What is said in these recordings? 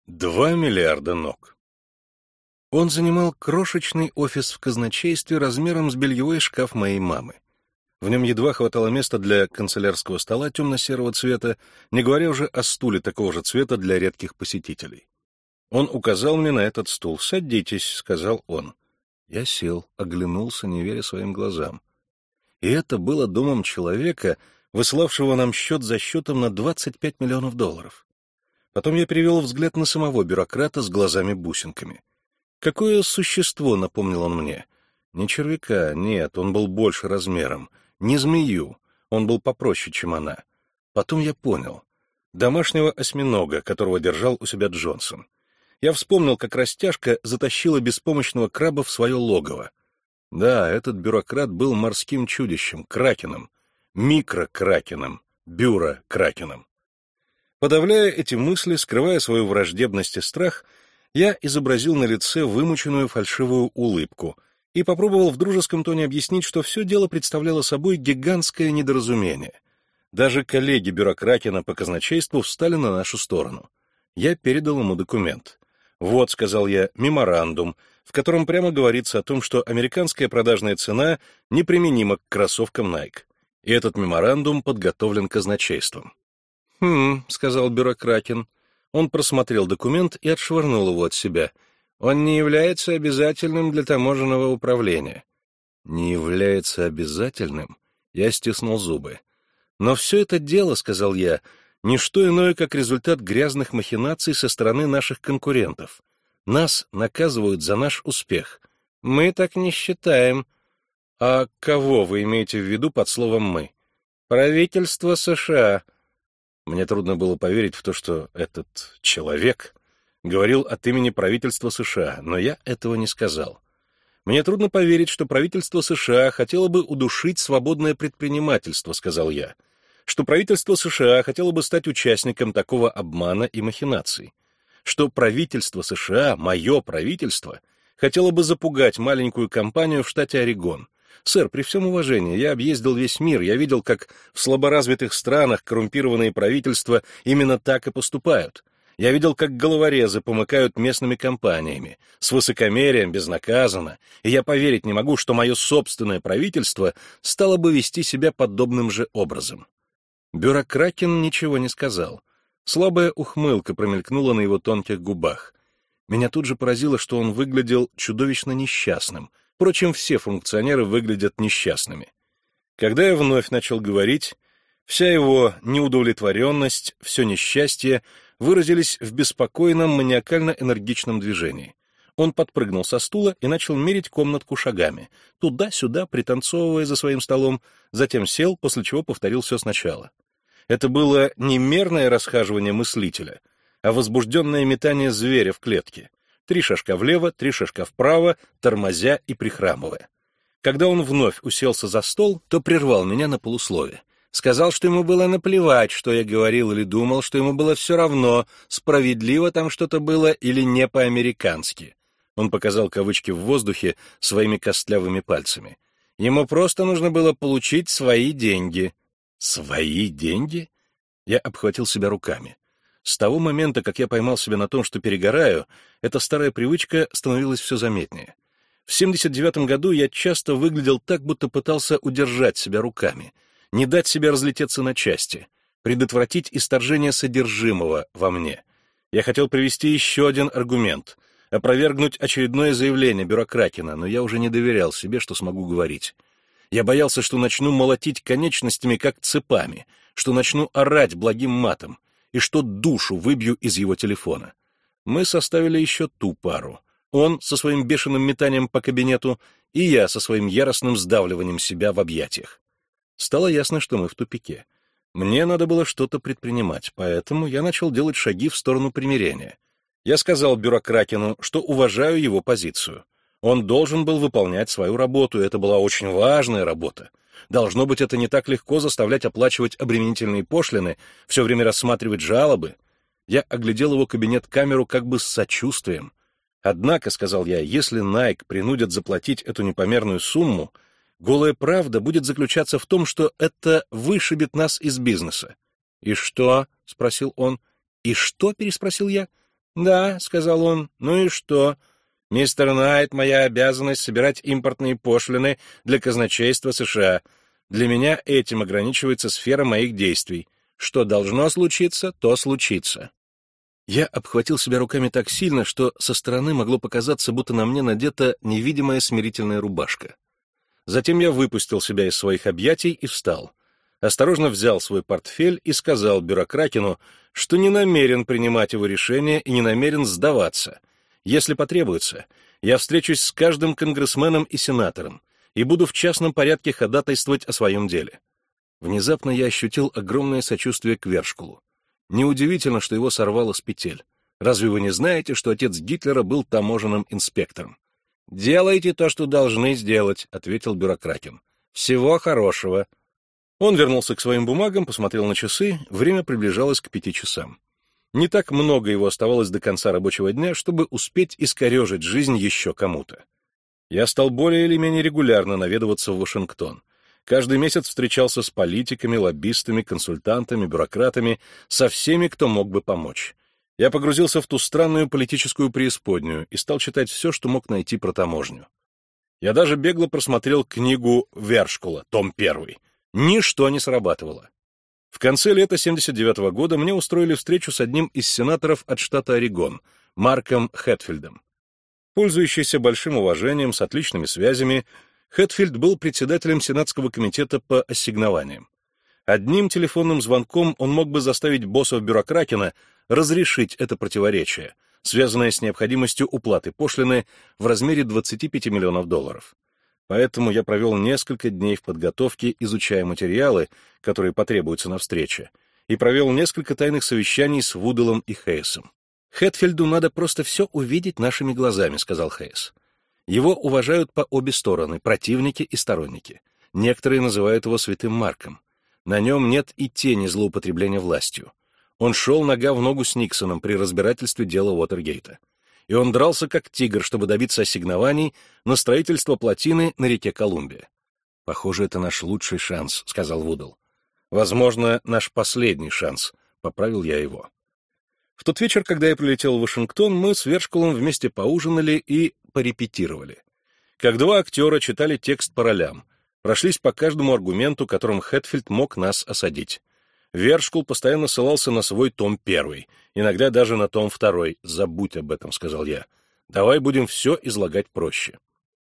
2 миллиарда ног. Он занимал крошечный офис в казначействе размером с бельевой шкаф моей мамы. В нем едва хватало места для канцелярского стола темно-серого цвета, не говоря уже о стуле такого же цвета для редких посетителей. Он указал мне на этот стул. «Садитесь», — сказал он. Я сел, оглянулся, не веря своим глазам. И это было домом человека, выславшего нам счет за счетом на 25 миллионов долларов. Потом я перевел взгляд на самого бюрократа с глазами-бусинками. Какое существо, напомнил он мне. Не червяка, нет, он был больше размером. Не змею, он был попроще, чем она. Потом я понял. Домашнего осьминога, которого держал у себя Джонсон. Я вспомнил, как растяжка затащила беспомощного краба в свое логово. Да, этот бюрократ был морским чудищем, кракеном, микрокракеном, бюрокракеном. Подавляя эти мысли, скрывая свою враждебность и страх, я изобразил на лице вымученную фальшивую улыбку и попробовал в дружеском тоне объяснить, что все дело представляло собой гигантское недоразумение. Даже коллеги бюрокракена по казначейству встали на нашу сторону. Я передал ему документ. «Вот», — сказал я, — «меморандум», в котором прямо говорится о том, что американская продажная цена неприменима к кроссовкам Nike. И этот меморандум подготовлен казначейством. — сказал бюрокракен. Он просмотрел документ и отшвырнул его от себя. Он не является обязательным для таможенного управления. Не является обязательным? Я стиснул зубы. Но все это дело, — сказал я, — не что иное, как результат грязных махинаций со стороны наших конкурентов. Нас наказывают за наш успех. Мы так не считаем. А кого вы имеете в виду под словом «мы»? Правительство США. Мне трудно было поверить в то, что этот человек говорил от имени правительства США, но я этого не сказал. Мне трудно поверить, что правительство США хотело бы удушить свободное предпринимательство, сказал я, что правительство США хотело бы стать участником такого обмана и махинаций, что правительство США, мое правительство, хотело бы запугать маленькую компанию в штате Орегон. Сэр, при всем уважении, я объездил весь мир, я видел, как в слаборазвитых странах коррумпированные правительства именно так и поступают. Я видел, как головорезы помыкают местными компаниями, с высокомерием, безнаказанно, и я поверить не могу, что мое собственное правительство стало бы вести себя подобным же образом. Бюрокракен ничего не сказал. Слабая ухмылка промелькнула на его тонких губах. Меня тут же поразило, что он выглядел чудовищно несчастным. Впрочем, все функционеры выглядят несчастными. Когда я вновь начал говорить, вся его неудовлетворенность, все несчастье выразились в беспокойном, маниакально-энергичном движении. Он подпрыгнул со стула и начал мерить комнатку шагами, туда-сюда, пританцовывая за своим столом, затем сел, после чего повторил все сначала. Это было не мерное расхаживание мыслителя, а возбужденное метание зверя в клетке. 3 шажка влево, 3 шажка вправо, тормозя и прихрамывая. Когда он вновь уселся за стол, то прервал меня на полуслове. Сказал, что ему было наплевать, что я говорил или думал, что ему было все равно, справедливо там что-то было или не по-американски. Он показал кавычки в воздухе своими костлявыми пальцами. Ему просто нужно было получить свои деньги. Свои деньги? Я обхватил себя руками. С того момента, как я поймал себя на том, что перегораю, эта старая привычка становилась все заметнее. В 79 году я часто выглядел так, будто пытался удержать себя руками, не дать себе разлететься на части, предотвратить исторжение содержимого во мне. Я хотел привести еще один аргумент, опровергнуть очередное заявление бюрокракена, но я уже не доверял себе, что смогу говорить. Я боялся, что начну молотить конечностями, как цепами, что начну орать благим матом, и что душу выбью из его телефона. Мы составили еще ту пару. Он со своим бешеным метанием по кабинету, и я со своим яростным сдавливанием себя в объятиях. Стало ясно, что мы в тупике. Мне надо было что-то предпринимать, поэтому я начал делать шаги в сторону примирения. Я сказал бюрократину, что уважаю его позицию. Он должен был выполнять свою работу, и это была очень важная работа. Должно быть, это не так легко заставлять оплачивать обременительные пошлины, все время рассматривать жалобы. Я оглядел его кабинет-камеру как бы с сочувствием. Однако, — сказал я, — если Nike принудят заплатить эту непомерную сумму, голая правда будет заключаться в том, что это вышибет нас из бизнеса. — И что? — спросил он. — И что? — переспросил я. «Да», — сказал он, — «ну и что? Мистер Найт, моя обязанность собирать импортные пошлины для казначейства США. Для меня этим ограничивается сфера моих действий. Что должно случиться, то случится». Я обхватил себя руками так сильно, что со стороны могло показаться, будто на мне надета невидимая смирительная рубашка. Затем я выпустил себя из своих объятий и встал. Осторожно взял свой портфель и сказал бюрокракину, что не намерен принимать его решение и не намерен сдаваться. Если потребуется, я встречусь с каждым конгрессменом и сенатором и буду в частном порядке ходатайствовать о своем деле. Внезапно я ощутил огромное сочувствие к Вершкулу. Неудивительно, что его сорвало с петель. Разве вы не знаете, что отец Гитлера был таможенным инспектором? «Делайте то, что должны сделать», — ответил бюрокракин. «Всего хорошего». Он вернулся к своим бумагам, посмотрел на часы, время приближалось к 5 часам. Не так много его оставалось до конца рабочего дня, чтобы успеть искорежить жизнь еще кому-то. Я стал более или менее регулярно наведываться в Вашингтон. Каждый месяц встречался с политиками, лоббистами, консультантами, бюрократами, со всеми, кто мог бы помочь. Я погрузился в ту странную политическую преисподнюю и стал читать все, что мог найти про таможню. Я даже бегло просмотрел книгу Вершкула, том 1. Ничто не срабатывало. В конце лета 1979 года мне устроили встречу с одним из сенаторов от штата Орегон, Марком Хэтфилдом. Пользующийся большим уважением, с отличными связями, Хэтфилд был председателем Сенатского комитета по ассигнованиям. Одним телефонным звонком он мог бы заставить боссов бюрокракина разрешить это противоречие, связанное с необходимостью уплаты пошлины в размере $25 миллионов. Поэтому я провел несколько дней в подготовке, изучая материалы, которые потребуются на встрече, и провел несколько тайных совещаний с Вуделом и Хейсом. «Хэтфилду надо просто все увидеть нашими глазами», — сказал Хейс. «Его уважают по обе стороны, противники и сторонники. Некоторые называют его святым Марком. На нем нет и тени злоупотребления властью. Он шел нога в ногу с Никсоном при разбирательстве дела Уотергейта. И он дрался как тигр, чтобы добиться ассигнований на строительство плотины на реке Колумбия. «Похоже, это наш лучший шанс», — сказал Вудл. «Возможно, наш последний шанс», — поправил я его. В тот вечер, когда я прилетел в Вашингтон, мы с Вершкулом вместе поужинали и порепетировали. Как два актера читали текст по ролям, прошлись по каждому аргументу, которым Хэтфилд мог нас осадить. Вершкул постоянно ссылался на свой том 1, иногда даже на том 2. «Забудь об этом», — сказал я. «Давай будем все излагать проще».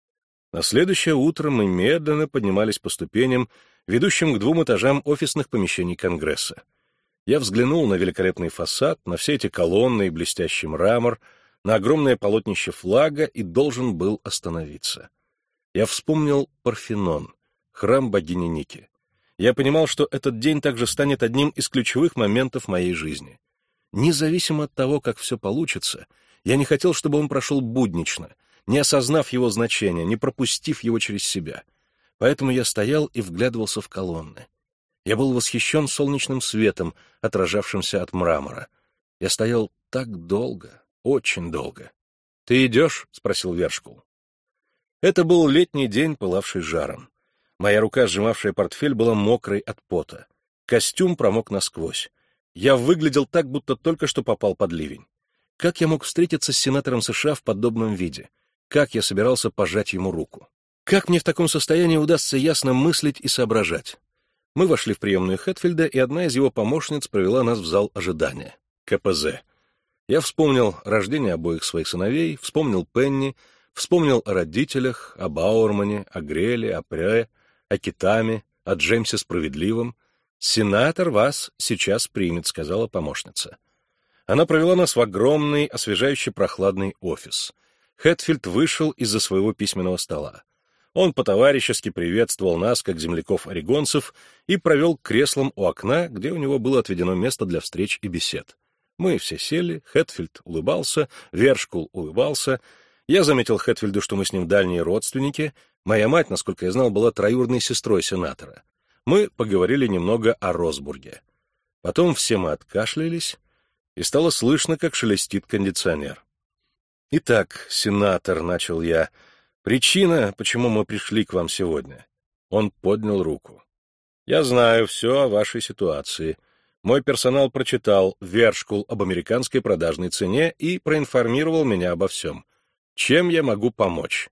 На следующее утро мы медленно поднимались по ступеням, ведущим к 2 этажам офисных помещений Конгресса. Я взглянул на великолепный фасад, на все эти колонны и блестящий мрамор, на огромное полотнище флага и должен был остановиться. Я вспомнил Парфенон, храм богини Ники. Я понимал, что этот день также станет одним из ключевых моментов моей жизни. Независимо от того, как все получится, я не хотел, чтобы он прошел буднично, не осознав его значения, не пропустив его через себя. Поэтому я стоял и вглядывался в колонны. Я был восхищен солнечным светом, отражавшимся от мрамора. Я стоял так долго, очень долго. «Ты идешь?» — спросил Вершкул. Это был летний день, пылавший жаром. Моя рука, сжимавшая портфель, была мокрой от пота. Костюм промок насквозь. Я выглядел так, будто только что попал под ливень. Как я мог встретиться с сенатором США в подобном виде? Как я собирался пожать ему руку? Как мне в таком состоянии удастся ясно мыслить и соображать? Мы вошли в приемную Хэтфилда, и одна из его помощниц провела нас в зал ожидания. КПЗ. Я вспомнил рождение обоих своих сыновей, вспомнил Пенни, вспомнил о родителях, о Бауэрмане, о Греле, о Прэ, о Китаме, о Джеймсе Справедливом. «Сенатор вас сейчас примет», — сказала помощница. Она провела нас в огромный, освежающе прохладный офис. Хэтфилд вышел из-за своего письменного стола. Он по-товарищески приветствовал нас, как земляков-орегонцев, и провел к креслам у окна, где у него было отведено место для встреч и бесед. Мы все сели, Хэтфилд улыбался, Вершкул улыбался. Я заметил Хэтфилду, что мы с ним дальние родственники. Моя мать, насколько я знал, была троюродной сестрой сенатора. Мы поговорили немного о Росбурге. Потом все мы откашлялись, и стало слышно, как шелестит кондиционер. «Итак, сенатор», — начал я, — «причина, почему мы пришли к вам сегодня». Он поднял руку. «Я знаю все о вашей ситуации. Мой персонал прочитал вершкул об американской продажной цене и проинформировал меня обо всем. Чем я могу помочь?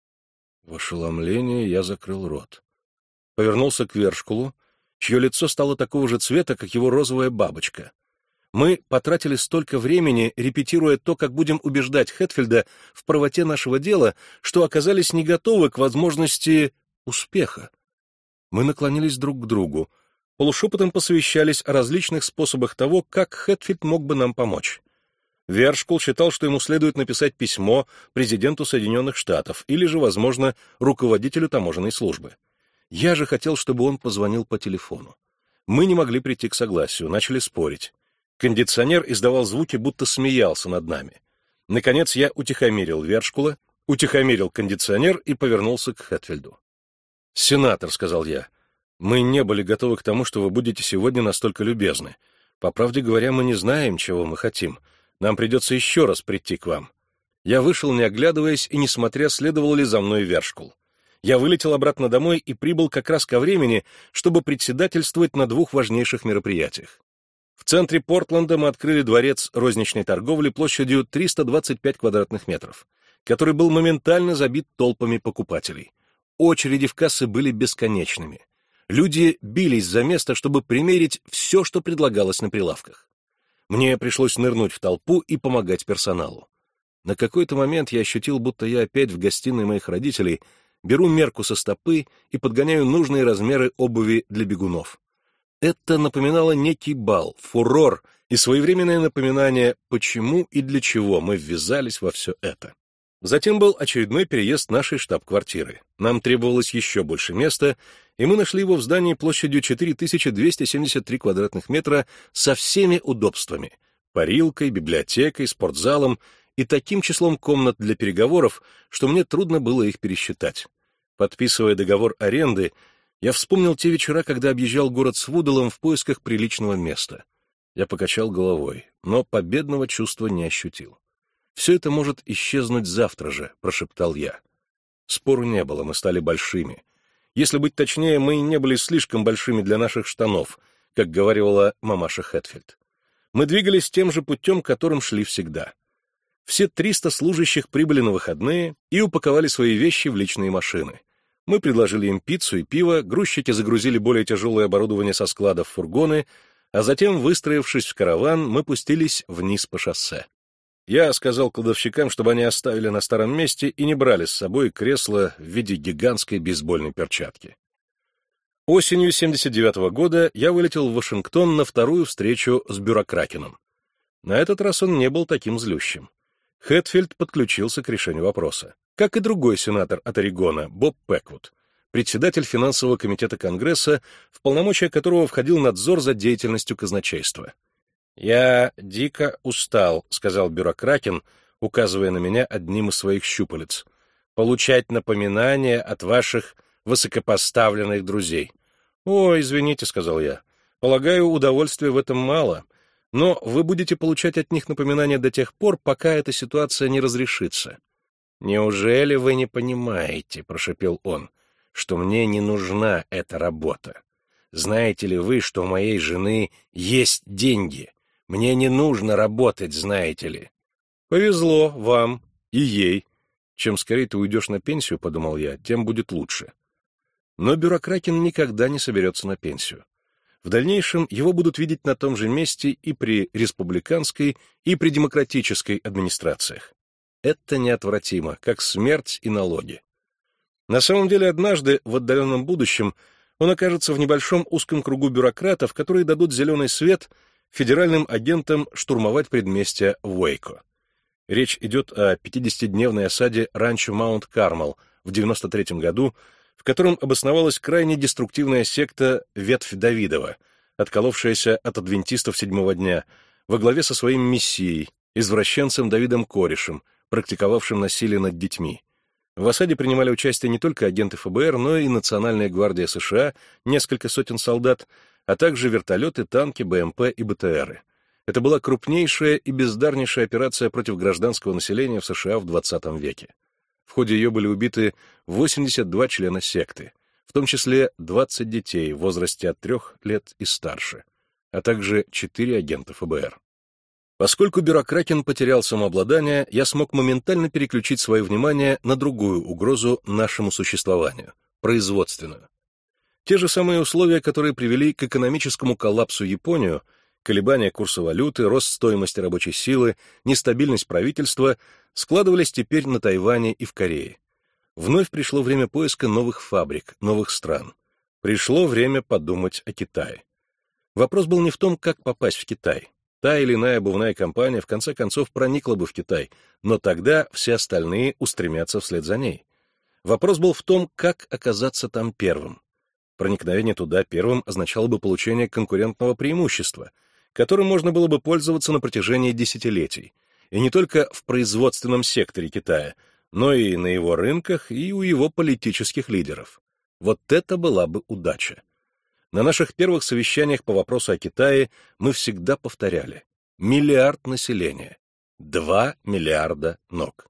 В ошеломлении я закрыл рот. Повернулся к вершкулу, чье лицо стало такого же цвета, как его розовая бабочка. Мы потратили столько времени, репетируя то, как будем убеждать Хэтфилда в правоте нашего дела, что оказались не готовы к возможности успеха. Мы наклонились друг к другу, полушепотом посовещались о различных способах того, как Хэтфилд мог бы нам помочь. Вершкул считал, что ему следует написать письмо президенту Соединенных Штатов или же, возможно, руководителю таможенной службы. Я же хотел, чтобы он позвонил по телефону. Мы не могли прийти к согласию, начали спорить. Кондиционер издавал звуки, будто смеялся над нами. Наконец я утихомирил Вершкула, утихомирил кондиционер и повернулся к Хэтфилду. «Сенатор», — сказал я, — «мы не были готовы к тому, что вы будете сегодня настолько любезны. По правде говоря, мы не знаем, чего мы хотим. Нам придется еще раз прийти к вам». Я вышел, не оглядываясь, и не смотря, следовал ли за мной Вершкул. Я вылетел обратно домой и прибыл как раз ко времени, чтобы председательствовать на 2 важнейших мероприятиях. В центре Портленда мы открыли дворец розничной торговли площадью 325 квадратных метров, который был моментально забит толпами покупателей. Очереди в кассы были бесконечными. Люди бились за место, чтобы примерить все, что предлагалось на прилавках. Мне пришлось нырнуть в толпу и помогать персоналу. На какой-то момент я ощутил, будто я опять в гостиной моих родителей, беру мерку со стопы и подгоняю нужные размеры обуви для бегунов. Это напоминало некий бал, фурор и своевременное напоминание, почему и для чего мы ввязались во все это. Затем был очередной переезд нашей штаб-квартиры. Нам требовалось еще больше места, и мы нашли его в здании площадью 4273 квадратных метра со всеми удобствами — парилкой, библиотекой, спортзалом и таким числом комнат для переговоров, что мне трудно было их пересчитать. Подписывая договор аренды, я вспомнил те вечера, когда объезжал город с Вудалом в поисках приличного места. Я покачал головой, но победного чувства не ощутил. «Все это может исчезнуть завтра же», — прошептал я. Спору не было, мы стали большими. Если быть точнее, мы не были слишком большими для наших штанов, как говорила мамаша Хэтфилд. Мы двигались тем же путем, которым шли всегда. Все 300 служащих прибыли на выходные и упаковали свои вещи в личные машины. Мы предложили им пиццу и пиво, грузчики загрузили более тяжелое оборудование со складов в фургоны, а затем, выстроившись в караван, мы пустились вниз по шоссе. Я сказал кладовщикам, чтобы они оставили на старом месте и не брали с собой кресло в виде гигантской бейсбольной перчатки. Осенью 79-го года я вылетел в Вашингтон на 2-ю встречу с Бюрокракеном. На этот раз он не был таким злющим. Хэтфилд подключился к решению вопроса, как и другой сенатор от Орегона, Боб Пеквуд, председатель финансового комитета Конгресса, в полномочия которого входил надзор за деятельностью казначейства. «Я дико устал», — сказал Бюрокракен, указывая на меня одним из своих щупалец, «получать напоминания от ваших высокопоставленных друзей». «О, извините», — сказал я, — «полагаю, удовольствия в этом мало, но вы будете получать от них напоминания до тех пор, пока эта ситуация не разрешится». «Неужели вы не понимаете, — прошепел он, — что мне не нужна эта работа? Знаете ли вы, что у моей жены есть деньги? Мне не нужно работать, знаете ли». «Повезло вам и ей. Чем скорее ты уйдешь на пенсию, — подумал я, — тем будет лучше». Но Бюрокракен никогда не соберется на пенсию. В дальнейшем его будут видеть на том же месте и при республиканской, и при демократической администрациях. Это неотвратимо, как смерть и налоги. На самом деле, однажды, в отдаленном будущем, он окажется в небольшом узком кругу бюрократов, которые дадут зеленый свет федеральным агентам штурмовать предместья Уэйко. Речь идет о 50-дневной осаде ранчо Маунт-Кармел в 93 году, в котором обосновалась крайне деструктивная секта «Ветвь Давидова», отколовшаяся от адвентистов седьмого дня, во главе со своим мессией, извращенцем Давидом Корешем, практиковавшим насилие над детьми. В осаде принимали участие не только агенты ФБР, но и Национальная гвардия США, несколько сотен солдат, а также вертолеты, танки, БМП и БТРы. Это была крупнейшая и бездарнейшая операция против гражданского населения в США в XX веке. В ходе ее были убиты 82 члена секты, в том числе 20 детей в возрасте от 3 лет и старше. а также 4 агента ФБР. Поскольку бюрокракен потерял самообладание, я смог моментально переключить свое внимание на другую угрозу нашему существованию – производственную. Те же самые условия, которые привели к экономическому коллапсу Японию, колебания курса валюты, рост стоимости рабочей силы, нестабильность правительства, складывались теперь на Тайване и в Корее. Вновь пришло время поиска новых фабрик, новых стран. Пришло время подумать о Китае. Вопрос был не в том, как попасть в Китай. Та или иная обувная компания в конце концов проникла бы в Китай, но тогда все остальные устремятся вслед за ней. Вопрос был в том, как оказаться там первым. Проникновение туда первым означало бы получение конкурентного преимущества, которым можно было бы пользоваться на протяжении десятилетий, и не только в производственном секторе Китая, но и на его рынках и у его политических лидеров. Вот это была бы удача. На наших первых совещаниях по вопросу о Китае мы всегда повторяли: миллиард населения, 2 миллиарда ног.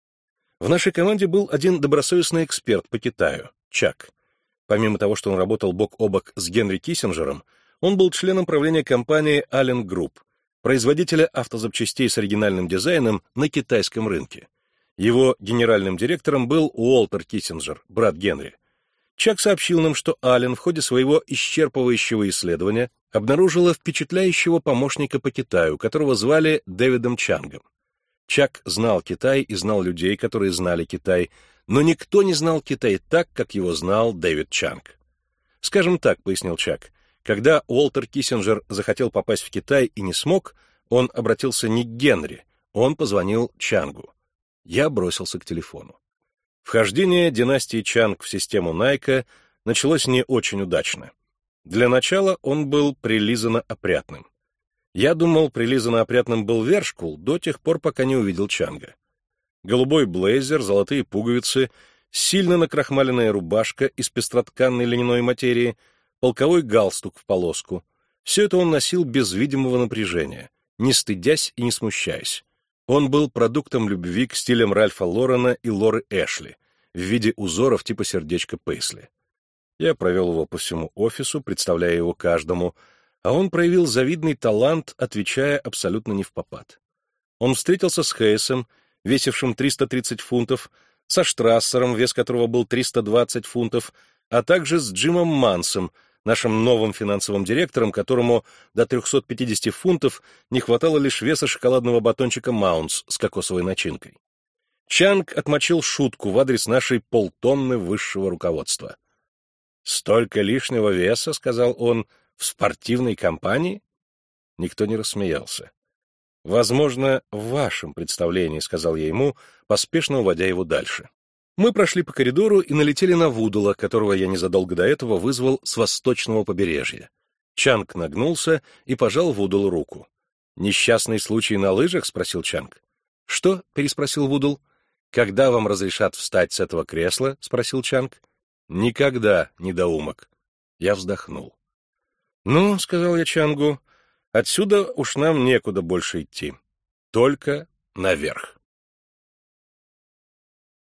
В нашей команде был один добросовестный эксперт по Китаю, Чак. Помимо того, что он работал бок о бок с Генри Киссинджером, он был членом правления компании Allen Group, производителя автозапчастей с оригинальным дизайном на китайском рынке. Его генеральным директором был Уолтер Киссинджер, брат Генри. Чак сообщил нам, что Аллен в ходе своего исчерпывающего исследования обнаружила впечатляющего помощника по Китаю, которого звали Дэвидом Чангом. Чак знал Китай и знал людей, которые знали Китай, но никто не знал Китай так, как его знал Дэвид Чанг. Скажем так, пояснил Чак, когда Уолтер Киссинджер захотел попасть в Китай и не смог, он обратился не к Генри, он позвонил Чангу. Я бросился к телефону. Вхождение династии Чанг в систему Найка началось не очень удачно. Для начала он был прилизанно опрятным. Я думал, прилизанно опрятным был Вершкул до тех пор, пока не увидел Чанга. Голубой блейзер, золотые пуговицы, сильно накрахмаленная рубашка из пестротканной льняной материи, полковой галстук в полоску. Все это он носил без видимого напряжения, не стыдясь и не смущаясь. Он был продуктом любви к стилям Ральфа Лорена и Лоры Эшли в виде узоров типа сердечка Пейсли. Я провел его по всему офису, представляя его каждому, а он проявил завидный талант, отвечая абсолютно невпопад. Он встретился с Хейсом, весившим 330 фунтов, со Штрассером, вес которого был 320 фунтов, а также с Джимом Мансом, нашим новым финансовым директором, которому до 350 фунтов не хватало лишь веса шоколадного батончика Маунтс с кокосовой начинкой. Чанг отмочил шутку в адрес нашей полтонны высшего руководства. «Столько лишнего веса, — сказал он, — в спортивной компании?» Никто не рассмеялся. «Возможно, в вашем представлении, — сказал я ему, поспешно уводя его дальше». Мы прошли по коридору и налетели на Вудула, которого я незадолго до этого вызвал с восточного побережья. Чанг нагнулся и пожал Вудулу руку. «Несчастный случай на лыжах?» — спросил Чанг. «Что?» — переспросил Вудул. «Когда вам разрешат встать с этого кресла?» — спросил Чанг. «Никогда, недоумок». Я вздохнул. «Ну, — сказал я Чангу, — отсюда уж нам некуда больше идти. Только наверх».